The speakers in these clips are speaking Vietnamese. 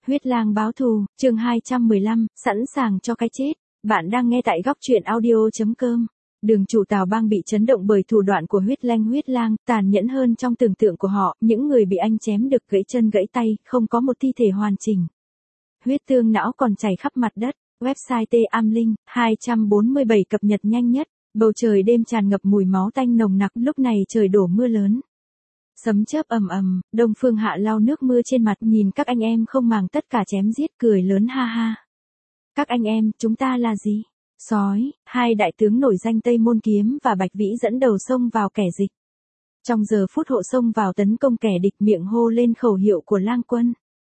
Huyết lang báo thù, chương 215, sẵn sàng cho cái chết. Bạn đang nghe tại góc truyện audio.com. Đường chủ Tào Bang bị chấn động bởi thủ đoạn của huyết lang, tàn nhẫn hơn trong tưởng tượng của họ, những người bị anh chém được gãy chân gãy tay, không có một thi thể hoàn chỉnh. Huyết tương não còn chảy khắp mặt đất. Website T-Am-Linh, 247 cập nhật nhanh nhất. Bầu trời đêm tràn ngập mùi máu tanh nồng nặc, lúc này trời đổ mưa lớn. Sấm chớp ầm ầm, Đông Phương Hạ lau nước mưa trên mặt, nhìn các anh em không màng tất cả chém giết, cười lớn ha ha. Các anh em, chúng ta là gì? Sói. Hai đại tướng nổi danh Tây Môn Kiếm và Bạch Vĩ dẫn đầu xông vào kẻ địch. Trong giờ phút hộ xông vào tấn công kẻ địch, miệng hô lên khẩu hiệu của lang quân.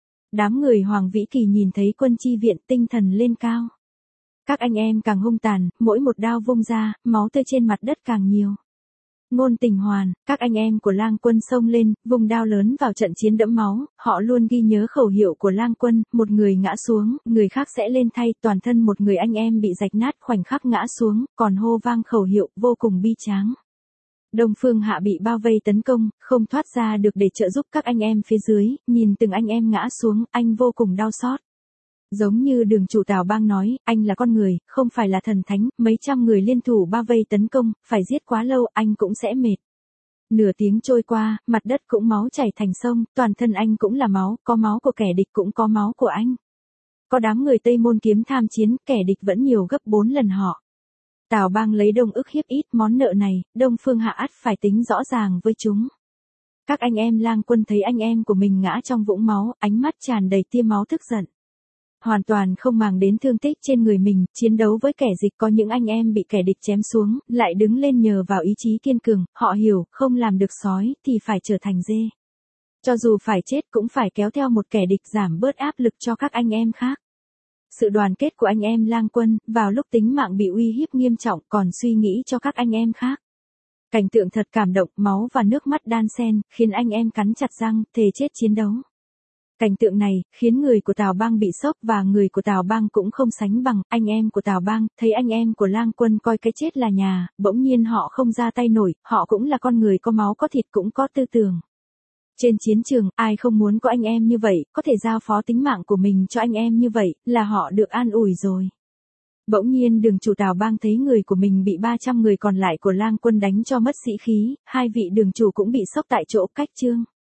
Đám người Hoàng Vĩ Kỳ nhìn thấy quân chi viện, tinh thần lên cao. Các anh em càng hung tàn, mỗi một đao vung ra, máu tươi trên mặt đất càng nhiều. Ngôn Tình Hoàn, các anh em của lang quân xông lên, vùng đao lớn vào trận chiến đẫm máu, họ luôn ghi nhớ khẩu hiệu của lang quân, một người ngã xuống, người khác sẽ lên thay, toàn thân một người anh em bị rạch nát khoảnh khắc ngã xuống, còn hô vang khẩu hiệu, vô cùng bi tráng. Đông Phương Hạ bị bao vây tấn công, không thoát ra được để trợ giúp các anh em phía dưới, nhìn từng anh em ngã xuống, anh vô cùng đau xót. Giống như đường chủ Tào Bang nói, anh là con người, không phải là thần thánh, mấy trăm người liên thủ bao vây tấn công, phải giết quá lâu, anh cũng sẽ mệt. Nửa tiếng trôi qua, mặt đất cũng máu chảy thành sông, toàn thân anh cũng là máu, có máu của kẻ địch cũng có máu của anh. Có đám người Tây Môn Kiếm tham chiến, kẻ địch vẫn nhiều gấp 4 lần họ. Tào Bang lấy đông ức hiếp ít, món nợ này, Đông Phương Hạ ắt phải tính rõ ràng với chúng. Các anh em lang quân thấy anh em của mình ngã trong vũng máu, ánh mắt tràn đầy tia máu tức giận. Hoàn toàn không màng đến thương tích trên người mình, chiến đấu với kẻ địch, có những anh em bị kẻ địch chém xuống, lại đứng lên nhờ vào ý chí kiên cường, họ hiểu, không làm được sói, thì phải trở thành dê. Cho dù phải chết cũng phải kéo theo một kẻ địch giảm bớt áp lực cho các anh em khác. Sự đoàn kết của anh em lang quân, vào lúc tính mạng bị uy hiếp nghiêm trọng còn suy nghĩ cho các anh em khác. Cảnh tượng thật cảm động, máu và nước mắt đan xen, khiến anh em cắn chặt răng, thề chết chiến đấu. Cảnh tượng này, khiến người của Tào Bang bị sốc và người của Tào Bang cũng không sánh bằng, anh em của Tào Bang, thấy anh em của lang quân coi cái chết là nhà, bỗng nhiên họ không ra tay nổi, họ cũng là con người có máu có thịt cũng có tư tưởng. Trên chiến trường, ai không muốn có anh em như vậy, có thể giao phó tính mạng của mình cho anh em như vậy, là họ được an ủi rồi. Bỗng nhiên đường chủ Tào Bang thấy người của mình bị 300 người còn lại của lang quân đánh cho mất sĩ khí, hai vị đường chủ cũng bị sốc tại chỗ, cách chương.